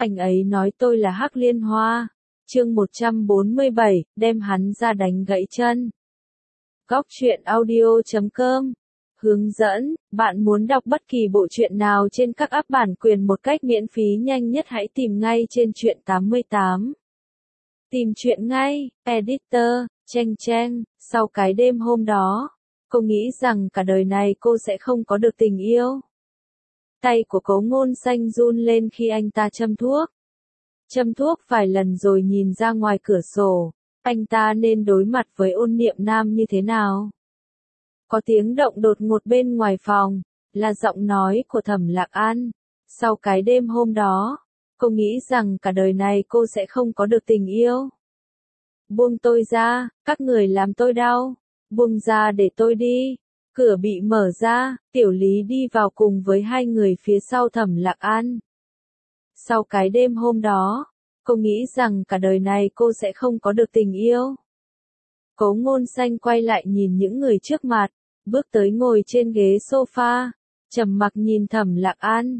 Anh ấy nói tôi là Hắc Liên Hoa. Chương 147, đem hắn ra đánh gãy chân. Góc truyện audio.com. Hướng dẫn, bạn muốn đọc bất kỳ bộ truyện nào trên các app bản quyền một cách miễn phí nhanh nhất hãy tìm ngay trên truyện 88. Tìm truyện ngay, editor, Cheng Cheng. Sau cái đêm hôm đó, cô nghĩ rằng cả đời này cô sẽ không có được tình yêu. Tay của Cố Ngôn Xanh run lên khi anh ta châm thuốc. Châm thuốc vài lần rồi nhìn ra ngoài cửa sổ, anh ta nên đối mặt với Ôn Niệm Nam như thế nào? Có tiếng động đột ngột bên ngoài phòng, là giọng nói của Thẩm Lạc An. Sau cái đêm hôm đó, cô nghĩ rằng cả đời này cô sẽ không có được tình yêu. Buông tôi ra, các người làm tôi đau. Buông ra để tôi đi. Cửa bị mở ra, Tiểu Lý đi vào cùng với hai người phía sau Thẩm Lạc An. Sau cái đêm hôm đó, cô nghĩ rằng cả đời này cô sẽ không có được tình yêu. Cố Ngôn Xanh quay lại nhìn những người trước mặt, bước tới ngồi trên ghế sofa, trầm mặc nhìn Thẩm Lạc An.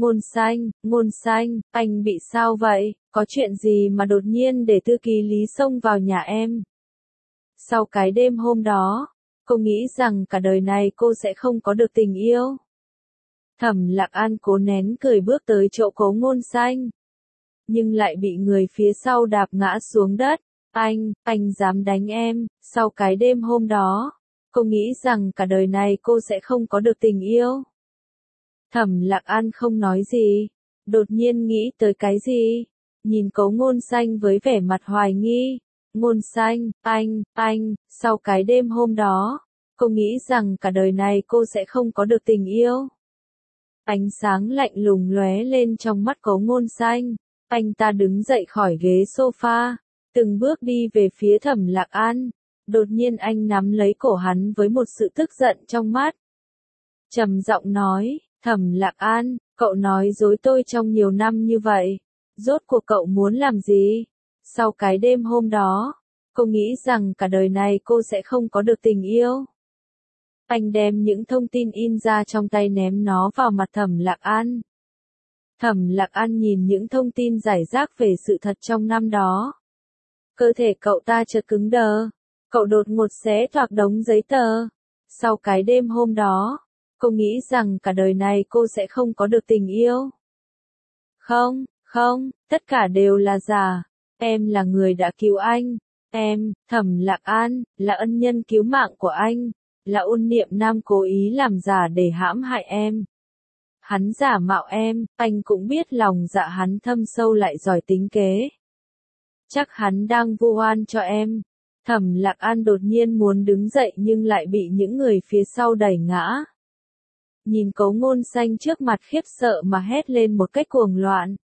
Ngôn Xanh, anh bị sao vậy? Có chuyện gì mà đột nhiên để thư ký Lý xông vào nhà em? Sau cái đêm hôm đó, cô nghĩ rằng cả đời này cô sẽ không có được tình yêu. Thẩm Lạc An cố nén cười bước tới chỗ Cố Ngôn Xanh, nhưng lại bị người phía sau đạp ngã xuống đất. Anh dám đánh em? Sau cái đêm hôm đó, cô nghĩ rằng cả đời này cô sẽ không có được tình yêu. Thẩm Lạc An không nói gì, đột nhiên nghĩ tới cái gì, nhìn Cố Ngôn Xanh với vẻ mặt hoài nghi. Ngôn Xanh, anh, sau cái đêm hôm đó, cô nghĩ rằng cả đời này cô sẽ không có được tình yêu. Ánh sáng lạnh lùng lóe lên trong mắt Cố Ngôn Xanh, anh ta đứng dậy khỏi ghế sofa, từng bước đi về phía Thẩm Lạc An. Đột nhiên anh nắm lấy cổ hắn với một sự tức giận trong mắt. Trầm giọng nói, Thẩm Lạc An, cậu nói dối tôi trong nhiều năm như vậy, rốt cuộc cậu muốn làm gì? Sau cái đêm hôm đó, cô nghĩ rằng cả đời này cô sẽ không có được tình yêu. Anh đem những thông tin in ra trong tay ném nó vào mặt Thẩm Lạc An. Thẩm Lạc An nhìn những thông tin rải rác về sự thật trong năm đó. Cơ thể cậu ta chợt cứng đờ, cậu đột ngột xé toạc đống giấy tờ. Sau cái đêm hôm đó, cô nghĩ rằng cả đời này cô sẽ không có được tình yêu. Không, tất cả đều là giả. Em là người đã cứu anh. Em, Thẩm Lạc An, là ân nhân cứu mạng của anh. Là Ôn Niệm Nam cố ý làm giả để hãm hại em. Hắn giả mạo em, anh cũng biết lòng dạ hắn thâm sâu lại giỏi tính kế. Chắc hắn đang vu oan cho em. Thẩm Lạc An đột nhiên muốn đứng dậy nhưng lại bị những người phía sau đẩy ngã. Nhìn Cố Ngôn Xanh trước mặt khiếp sợ mà hét lên một cách cuồng loạn.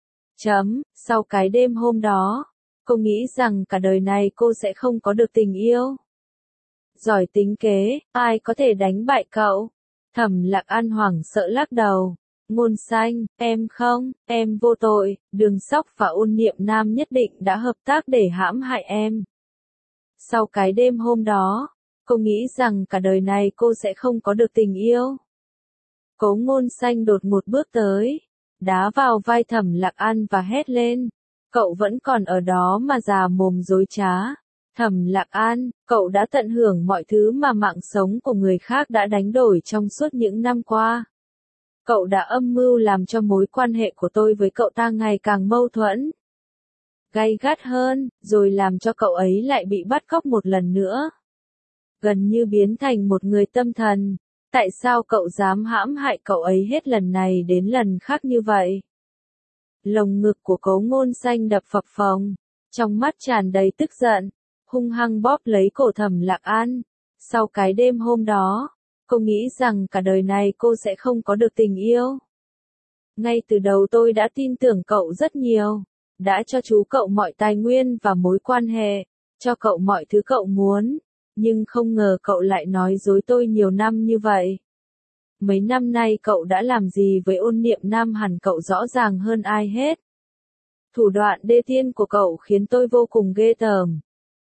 Sau cái đêm hôm đó, cô nghĩ rằng cả đời này cô sẽ không có được tình yêu. Giỏi tính kế, ai có thể đánh bại cậu? Thẩm Lạc An hoảng sợ lắc đầu. Ngôn Xanh, em vô tội, Đường Sóc và Ôn Niệm Nam nhất định đã hợp tác để hãm hại em. Sau cái đêm hôm đó, cô nghĩ rằng cả đời này cô sẽ không có được tình yêu. Cố Ngôn Xanh đột một bước tới, đá vào vai Thẩm Lạc An và hét lên. Cậu vẫn còn ở đó mà già mồm dối trá. Thẩm Lạc An, cậu đã tận hưởng mọi thứ mà mạng sống của người khác đã đánh đổi trong suốt những năm qua. Cậu đã âm mưu làm cho mối quan hệ của tôi với cậu ta ngày càng mâu thuẫn, gay gắt hơn, rồi làm cho cậu ấy lại bị bắt cóc một lần nữa. Gần như biến thành một người tâm thần. Tại sao cậu dám hãm hại cậu ấy hết lần này đến lần khác như vậy? Lồng ngực của Cố Ngôn Xanh đập phập phồng, trong mắt tràn đầy tức giận, hung hăng bóp lấy cổ Thẩm Lạc An. Sau cái đêm hôm đó, cô nghĩ rằng cả đời này cô sẽ không có được tình yêu. Ngay từ đầu tôi đã tin tưởng cậu rất nhiều, đã cho chú cậu mọi tài nguyên và mối quan hệ, cho cậu mọi thứ cậu muốn, nhưng không ngờ cậu lại nói dối tôi nhiều năm như vậy. Mấy năm nay cậu đã làm gì với Ôn Niệm Nam hẳn cậu rõ ràng hơn ai hết. Thủ đoạn đê tiện của cậu khiến tôi vô cùng ghê tởm.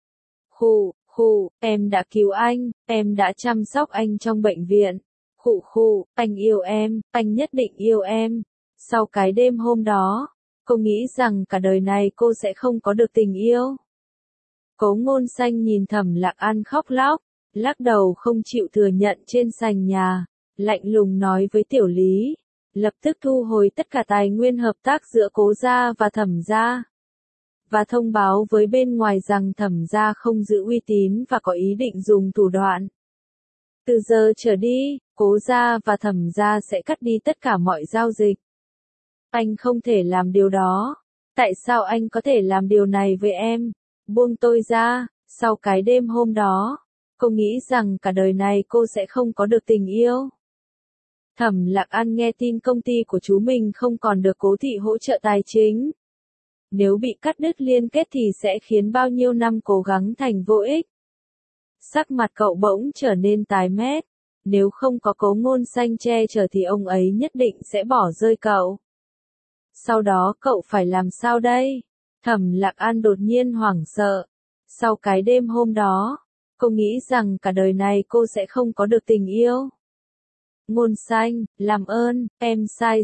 Em đã cứu anh, em đã chăm sóc anh trong bệnh viện. Anh yêu em, anh nhất định yêu em. Sau cái đêm hôm đó, cô nghĩ rằng cả đời này cô sẽ không có được tình yêu. Cố Ngôn Xanh nhìn Thẩm Lạc An khóc lóc, lắc đầu không chịu thừa nhận trên sàn nhà, lạnh lùng nói với Tiểu Lý, lập tức thu hồi tất cả tài nguyên hợp tác giữa Cố gia và Thẩm gia, và thông báo với bên ngoài rằng Thẩm gia không giữ uy tín và có ý định dùng thủ đoạn. Từ giờ trở đi, Cố gia và Thẩm gia sẽ cắt đi tất cả mọi giao dịch. Anh không thể làm điều đó. Tại sao anh có thể làm điều này với em? Buông tôi ra. Sau cái đêm hôm đó, cô nghĩ rằng cả đời này cô sẽ không có được tình yêu. Thẩm Lạc An nghe tin công ty của chú mình không còn được Cố thị hỗ trợ tài chính. Nếu bị cắt đứt liên kết thì sẽ khiến bao nhiêu năm cố gắng thành vô ích. Sắc mặt cậu bỗng trở nên tái mét. Nếu không có Cố Ngôn Xanh che chở thì ông ấy nhất định sẽ bỏ rơi cậu. Sau đó cậu phải làm sao đây? Thẩm Lạc An đột nhiên hoảng sợ. Sau cái đêm hôm đó, cô nghĩ rằng cả đời này cô sẽ không có được tình yêu. Ngôn Xanh, làm ơn, em sai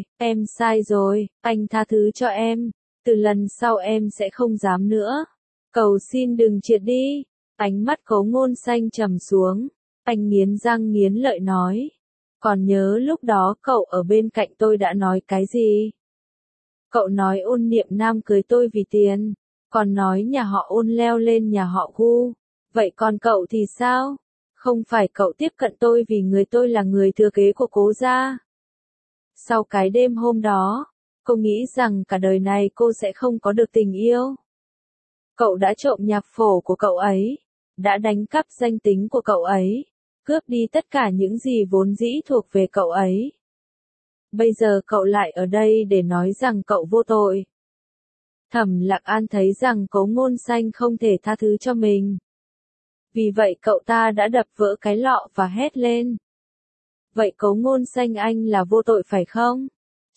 rồi, anh tha thứ cho em. Từ lần sau em sẽ không dám nữa. Cầu xin đừng triệt đi. Ánh mắt Cố Ngôn Xanh trầm xuống. Anh nghiến răng nghiến lợi nói. Còn nhớ lúc đó cậu ở bên cạnh tôi đã nói cái gì? Cậu nói Ôn Niệm Nam cưới tôi vì tiền. Còn nói nhà họ Ôn leo lên nhà họ Gu. Vậy còn cậu thì sao? Không phải cậu tiếp cận tôi vì người tôi là người thừa kế của Cố gia. Sau cái đêm hôm đó, cô nghĩ rằng cả đời này cô sẽ không có được tình yêu. Cậu đã trộm nhạc phổ của cậu ấy, đã đánh cắp danh tính của cậu ấy, cướp đi tất cả những gì vốn dĩ thuộc về cậu ấy. Bây giờ cậu lại ở đây để nói rằng cậu vô tội. Thẩm Lạc An thấy rằng Cố Ngôn Xanh không thể tha thứ cho mình. Vì vậy cậu ta đã đập vỡ cái lọ và hét lên. Vậy Cố Ngôn Xanh anh là vô tội phải không?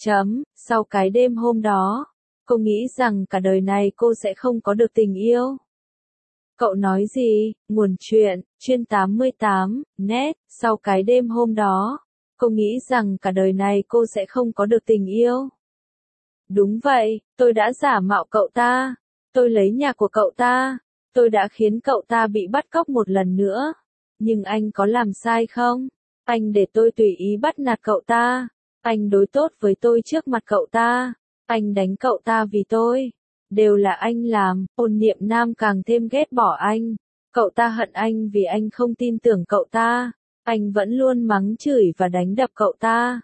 Sau cái đêm hôm đó, cô nghĩ rằng cả đời này cô sẽ không có được tình yêu. Cậu nói gì? Nguồn chuyện, chuyên 88, net, sau cái đêm hôm đó, cô nghĩ rằng cả đời này cô sẽ không có được tình yêu. Đúng vậy, tôi đã giả mạo cậu ta, tôi lấy nhà của cậu ta, tôi đã khiến cậu ta bị bắt cóc một lần nữa. Nhưng anh có làm sai không? Anh để tôi tùy ý bắt nạt cậu ta, anh đối tốt với tôi trước mặt cậu ta, anh đánh cậu ta vì tôi. Đều là anh làm. Ôn Niệm Nam càng thêm ghét bỏ anh. Cậu ta hận anh vì anh không tin tưởng cậu ta. Anh vẫn luôn mắng chửi và đánh đập cậu ta.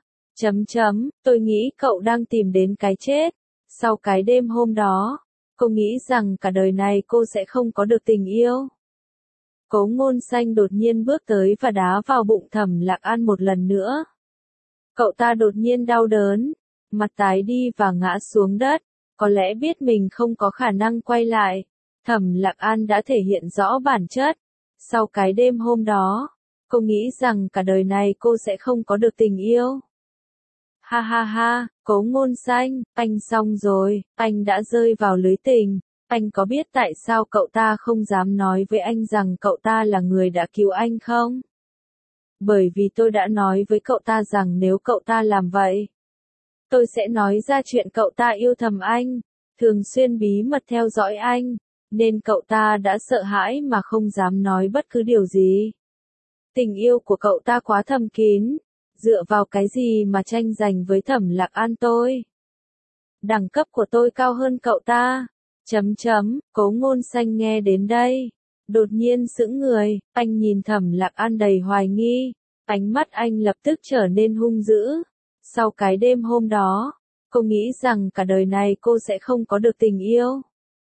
Tôi nghĩ cậu đang tìm đến cái chết. Sau cái đêm hôm đó, cô nghĩ rằng cả đời này cô sẽ không có được tình yêu. Cố Ngôn Xanh đột nhiên bước tới và đá vào bụng Thẩm Lạc An một lần nữa. Cậu ta đột nhiên đau đớn, mặt tái đi và ngã xuống đất. Có lẽ biết mình không có khả năng quay lại, Thẩm Lạc An đã thể hiện rõ bản chất. Sau cái đêm hôm đó, cô nghĩ rằng cả đời này cô sẽ không có được tình yêu. Ha ha ha, Cố Ngôn Xanh, anh xong rồi, anh đã rơi vào lưới tình. Anh có biết tại sao cậu ta không dám nói với anh rằng cậu ta là người đã cứu anh không? Bởi vì tôi đã nói với cậu ta rằng nếu cậu ta làm vậy, tôi sẽ nói ra chuyện cậu ta yêu thầm anh, thường xuyên bí mật theo dõi anh, nên cậu ta đã sợ hãi mà không dám nói bất cứ điều gì. Tình yêu của cậu ta quá thầm kín, dựa vào cái gì mà tranh giành với Thẩm Lạc An tôi? Đẳng cấp của tôi cao hơn cậu ta. Cố Ngôn Xanh nghe đến đây, đột nhiên sững người, anh nhìn Thẩm Lạc An đầy hoài nghi, ánh mắt anh lập tức trở nên hung dữ. Sau cái đêm hôm đó, cô nghĩ rằng cả đời này cô sẽ không có được tình yêu.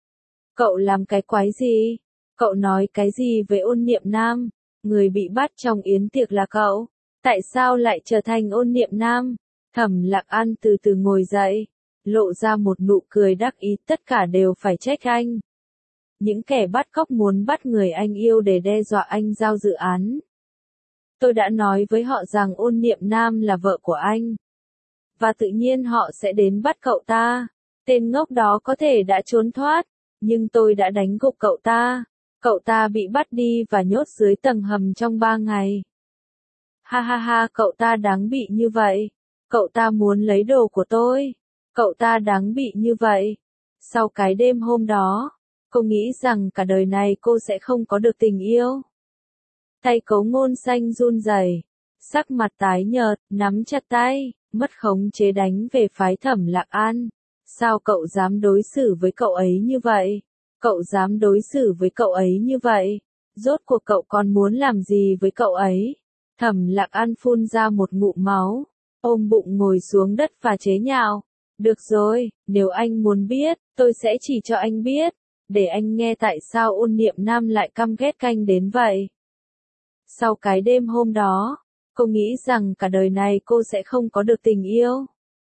Cậu làm cái quái gì? Cậu nói cái gì với Ôn Niệm Nam? Người bị bắt trong yến tiệc là cậu. Tại sao lại trở thành Ôn Niệm Nam? Thẩm Lạc An từ từ ngồi dậy, lộ ra một nụ cười đắc ý, tất cả đều phải trách anh. Những kẻ bắt cóc muốn bắt người anh yêu để đe dọa anh giao dự án. Tôi đã nói với họ rằng Ôn Niệm Nam là vợ của anh. Và tự nhiên họ sẽ đến bắt cậu ta. Tên ngốc đó có thể đã trốn thoát, nhưng tôi đã đánh gục cậu ta. Cậu ta bị bắt đi và nhốt dưới tầng hầm trong 3 ngày. Ha ha ha, cậu ta đáng bị như vậy. Cậu ta muốn lấy đồ của tôi. Cậu ta đáng bị như vậy. Sau cái đêm hôm đó, cô nghĩ rằng cả đời này cô sẽ không có được tình yêu. Tay Cố Ngôn Xanh run rẩy, sắc mặt tái nhợt, nắm chặt tay, mất khống chế đánh về phái Thẩm Lạc An. Sao cậu dám đối xử với cậu ấy như vậy? Cậu dám đối xử với cậu ấy như vậy? Rốt cuộc cậu còn muốn làm gì với cậu ấy? Thẩm Lạc An phun ra một ngụm máu, ôm bụng ngồi xuống đất và chế nhạo. Được rồi, nếu anh muốn biết, tôi sẽ chỉ cho anh biết, để anh nghe tại sao Ôn Niệm Nam lại căm ghét Canh đến vậy. Sau cái đêm hôm đó, cô nghĩ rằng cả đời này cô sẽ không có được tình yêu.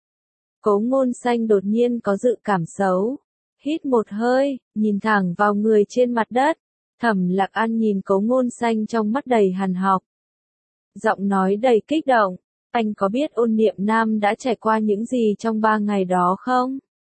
Cố Ngôn Xanh đột nhiên có dự cảm xấu. Hít một hơi, nhìn thẳng vào người trên mặt đất. Thẩm Lạc An nhìn Cố Ngôn Xanh trong mắt đầy hằn học. Giọng nói đầy kích động. Anh có biết Ôn Niệm Nam đã trải qua những gì trong 3 ngày đó không?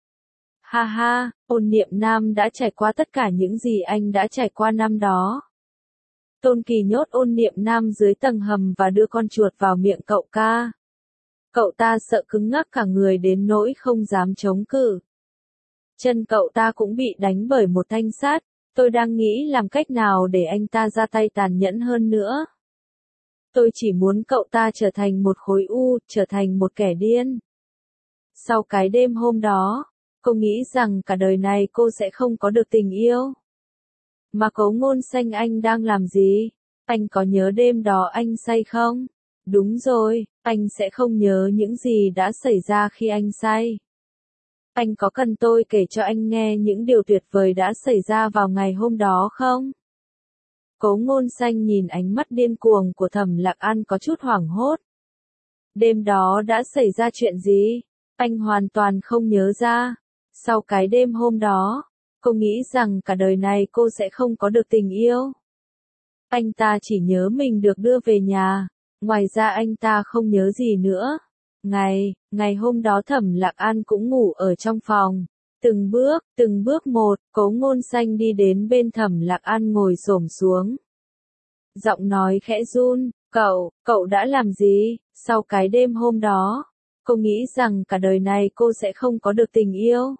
Ha ha, Ôn Niệm Nam đã trải qua tất cả những gì anh đã trải qua năm đó. Tôn Kỳ nhốt Ôn Niệm Nam dưới tầng hầm và đưa con chuột vào miệng cậu ca. Cậu ta sợ cứng ngắc cả người đến nỗi không dám chống cự. Chân cậu ta cũng bị đánh bởi một thanh sắt. Tôi đang nghĩ làm cách nào để anh ta ra tay tàn nhẫn hơn nữa. Tôi chỉ muốn cậu ta trở thành một khối u, trở thành một kẻ điên. Sau cái đêm hôm đó, cô nghĩ rằng cả đời này cô sẽ không có được tình yêu. Mà Cố Ngôn Xanh, anh đang làm gì? Anh có nhớ đêm đó anh say không? Đúng rồi, anh sẽ không nhớ những gì đã xảy ra khi anh say. Anh có cần tôi kể cho anh nghe những điều tuyệt vời đã xảy ra vào ngày hôm đó không? Cố Ngôn Xanh nhìn ánh mắt điên cuồng của Thẩm Lạc An có chút hoảng hốt. Đêm đó đã xảy ra chuyện gì? Anh hoàn toàn không nhớ ra. Sau cái đêm hôm đó, cô nghĩ rằng cả đời này cô sẽ không có được tình yêu. Anh ta chỉ nhớ mình được đưa về nhà, ngoài ra anh ta không nhớ gì nữa. Ngày hôm đó Thẩm Lạc An cũng ngủ ở trong phòng. Từng bước một, Cố Ngôn Xanh đi đến bên Thẩm Lạc An ngồi xổm xuống. Giọng nói khẽ run, cậu đã làm gì? Sau cái đêm hôm đó, cô nghĩ rằng cả đời này cô sẽ không có được tình yêu.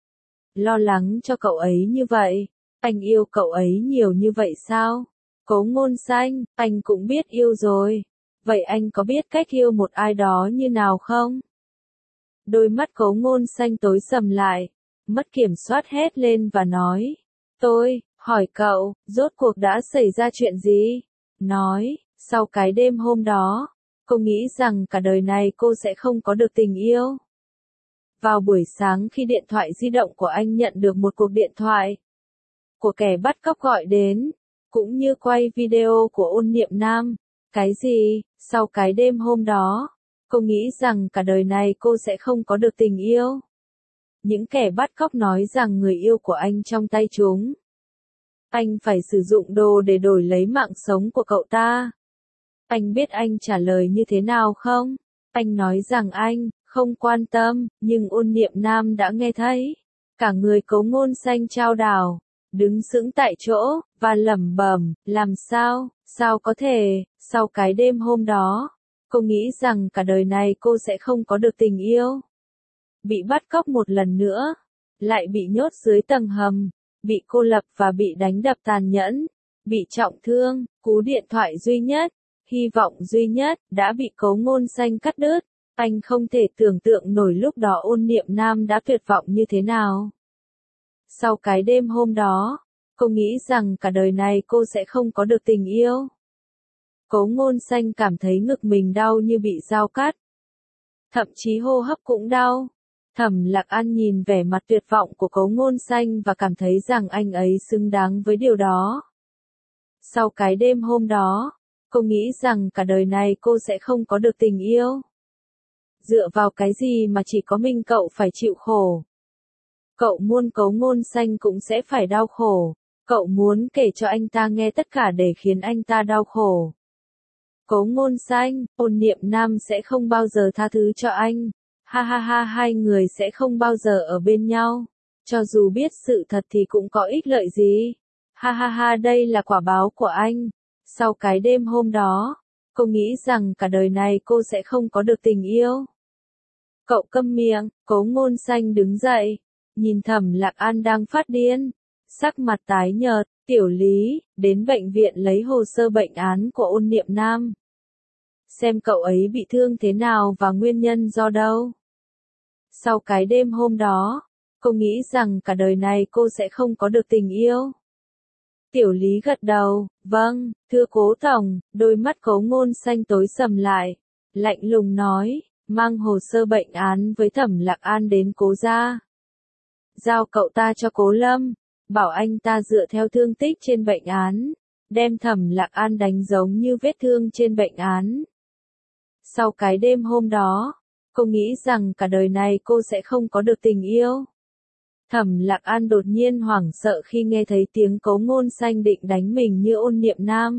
Lo lắng cho cậu ấy như vậy, anh yêu cậu ấy nhiều như vậy sao? Cố Ngôn Xanh, anh cũng biết yêu rồi. Vậy anh có biết cách yêu một ai đó như nào không? Đôi mắt Cố Ngôn Xanh tối sầm lại, mất kiểm soát hét lên và nói. Tôi, hỏi cậu, rốt cuộc đã xảy ra chuyện gì? Nói, sau cái đêm hôm đó, cô nghĩ rằng cả đời này cô sẽ không có được tình yêu. Vào buổi sáng khi điện thoại di động của anh nhận được một cuộc điện thoại của kẻ bắt cóc gọi đến, cũng như quay video của Ôn Niệm Nam. Cái gì? Sau cái đêm hôm đó, cô nghĩ rằng cả đời này cô sẽ không có được tình yêu. Những kẻ bắt cóc nói rằng người yêu của anh trong tay chúng. Anh phải sử dụng đồ để đổi lấy mạng sống của cậu ta. Anh biết anh trả lời như thế nào không? Anh nói rằng anh không quan tâm, nhưng Ôn Niệm Nam đã nghe thấy. Cả người Cố Ngôn Xanh chao đảo, đứng sững tại chỗ, và lẩm bẩm, làm sao có thể, sau cái đêm hôm đó, cô nghĩ rằng cả đời này cô sẽ không có được tình yêu. Bị bắt cóc một lần nữa, lại bị nhốt dưới tầng hầm, bị cô lập và bị đánh đập tàn nhẫn, bị trọng thương, cú điện thoại duy nhất, hy vọng duy nhất, đã bị Cố Ngôn Xanh cắt đứt. Anh không thể tưởng tượng nổi lúc đó Ôn Niệm Nam đã tuyệt vọng như thế nào. Sau cái đêm hôm đó, cô nghĩ rằng cả đời này cô sẽ không có được tình yêu. Cố Ngôn Xanh cảm thấy ngực mình đau như bị dao cắt. Thậm chí hô hấp cũng đau. Thẩm Lạc An nhìn vẻ mặt tuyệt vọng của Cố Ngôn Xanh và cảm thấy rằng anh ấy xứng đáng với điều đó. Sau cái đêm hôm đó, cô nghĩ rằng cả đời này cô sẽ không có được tình yêu. Dựa vào cái gì mà chỉ có mình cậu phải chịu khổ? Cậu muốn Cố Ngôn Xanh cũng sẽ phải đau khổ. Cậu muốn kể cho anh ta nghe tất cả để khiến anh ta đau khổ. Cố Ngôn Xanh, Ôn Niệm Nam sẽ không bao giờ tha thứ cho anh. Ha ha ha, hai người sẽ không bao giờ ở bên nhau. Cho dù biết sự thật thì cũng có ích lợi gì. Ha ha ha, đây là quả báo của anh. Sau cái đêm hôm đó, cô nghĩ rằng cả đời này cô sẽ không có được tình yêu. Cậu câm miệng, Cố Ngôn Xanh đứng dậy, nhìn Thẩm Lạc An đang phát điên, sắc mặt tái nhợt, Tiểu Lý, đến bệnh viện lấy hồ sơ bệnh án của Ôn Niệm Nam. Xem cậu ấy bị thương thế nào và nguyên nhân do đâu. Sau cái đêm hôm đó, cô nghĩ rằng cả đời này cô sẽ không có được tình yêu. Tiểu Lý gật đầu, vâng, thưa Cố Tổng, đôi mắt Cố Ngôn Xanh tối sầm lại, lạnh lùng nói, mang hồ sơ bệnh án với Thẩm Lạc An đến Cố gia. Giao cậu ta cho Cố Lâm, bảo anh ta dựa theo thương tích trên bệnh án, đem Thẩm Lạc An đánh giống như vết thương trên bệnh án. Sau cái đêm hôm đó, cô nghĩ rằng cả đời này cô sẽ không có được tình yêu. Thẩm Lạc An đột nhiên hoảng sợ khi nghe thấy tiếng Cố Ngôn Xanh định đánh mình như Ôn Niệm Nam.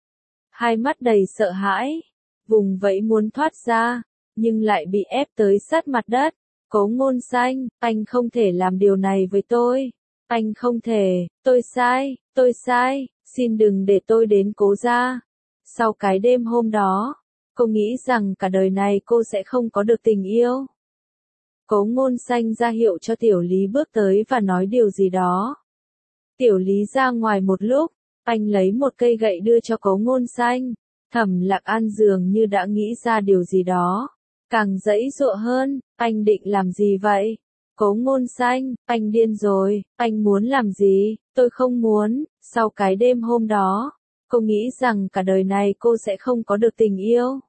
Hai mắt đầy sợ hãi, vùng vẫy muốn thoát ra, nhưng lại bị ép tới sát mặt đất. Cố Ngôn Xanh, anh không thể làm điều này với tôi. Anh không thể, tôi sai, xin đừng để tôi đến Cố gia. Sau cái đêm hôm đó, cô nghĩ rằng cả đời này cô sẽ không có được tình yêu. Cố Ngôn Xanh ra hiệu cho Tiểu Lý bước tới và nói điều gì đó. Tiểu Lý ra ngoài một lúc, anh lấy một cây gậy đưa cho Cố Ngôn Xanh. Thẩm Lạc An dường như đã nghĩ ra điều gì đó, càng giãy giụa hơn, anh định làm gì vậy? Cố Ngôn Xanh, anh điên rồi, anh muốn làm gì? Tôi không muốn. Sau cái đêm hôm đó, cô nghĩ rằng cả đời này cô sẽ không có được tình yêu.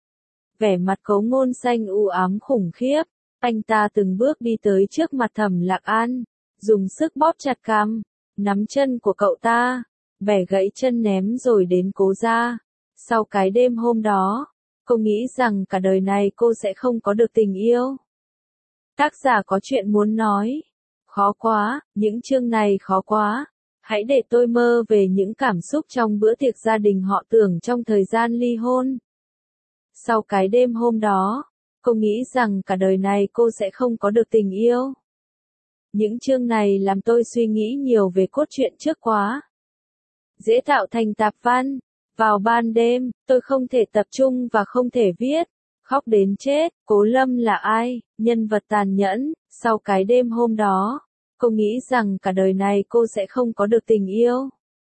Vẻ mặt Cố Ngôn Xanh u ám khủng khiếp, anh ta từng bước đi tới trước mặt Thẩm Lạc An, dùng sức bóp chặt cằm, nắm chân của cậu ta, bẻ gãy chân ném rồi đến Cố gia. Sau cái đêm hôm đó, cô nghĩ rằng cả đời này cô sẽ không có được tình yêu. Tác giả có chuyện muốn nói. Khó quá, những chương này khó quá. Hãy để tôi mơ về những cảm xúc trong bữa tiệc gia đình họ Tưởng trong thời gian ly hôn. Sau cái đêm hôm đó, cô nghĩ rằng cả đời này cô sẽ không có được tình yêu. Những chương này làm tôi suy nghĩ nhiều về cốt truyện trước quá. Dễ tạo thành tạp văn. Vào ban đêm, tôi không thể tập trung và không thể viết. Khóc đến chết, Cố Lâm là ai? Nhân vật tàn nhẫn. Sau cái đêm hôm đó, cô nghĩ rằng cả đời này cô sẽ không có được tình yêu.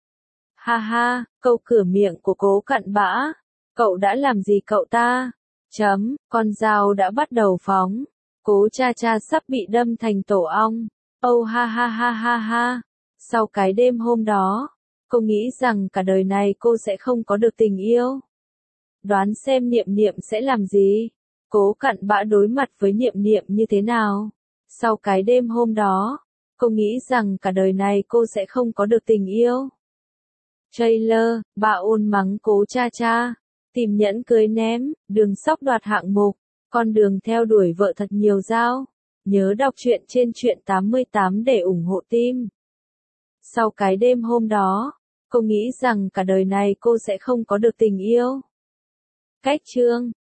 Ha ha, câu cửa miệng của Cố Cặn Bã. Cậu đã làm gì cậu ta? Con dao đã bắt đầu phóng. Cố cha cha sắp bị đâm thành tổ ong. Oh ha ha ha ha ha. Sau cái đêm hôm đó, cô nghĩ rằng cả đời này cô sẽ không có được tình yêu. Đoán xem Niệm Niệm sẽ làm gì? Cố Cặn Bã đối mặt với Niệm Niệm như thế nào? Sau cái đêm hôm đó, cô nghĩ rằng cả đời này cô sẽ không có được tình yêu. Trailer, bà ôn mắng Cố cha cha, tìm nhẫn cưới ném, Đường Sóc đoạt hạng mục, con đường theo đuổi vợ thật nhiều dao. Nhớ đọc truyện trên truyện 88 để ủng hộ team. Sau cái đêm hôm đó, cô nghĩ rằng cả đời này cô sẽ không có được tình yêu. Cách chương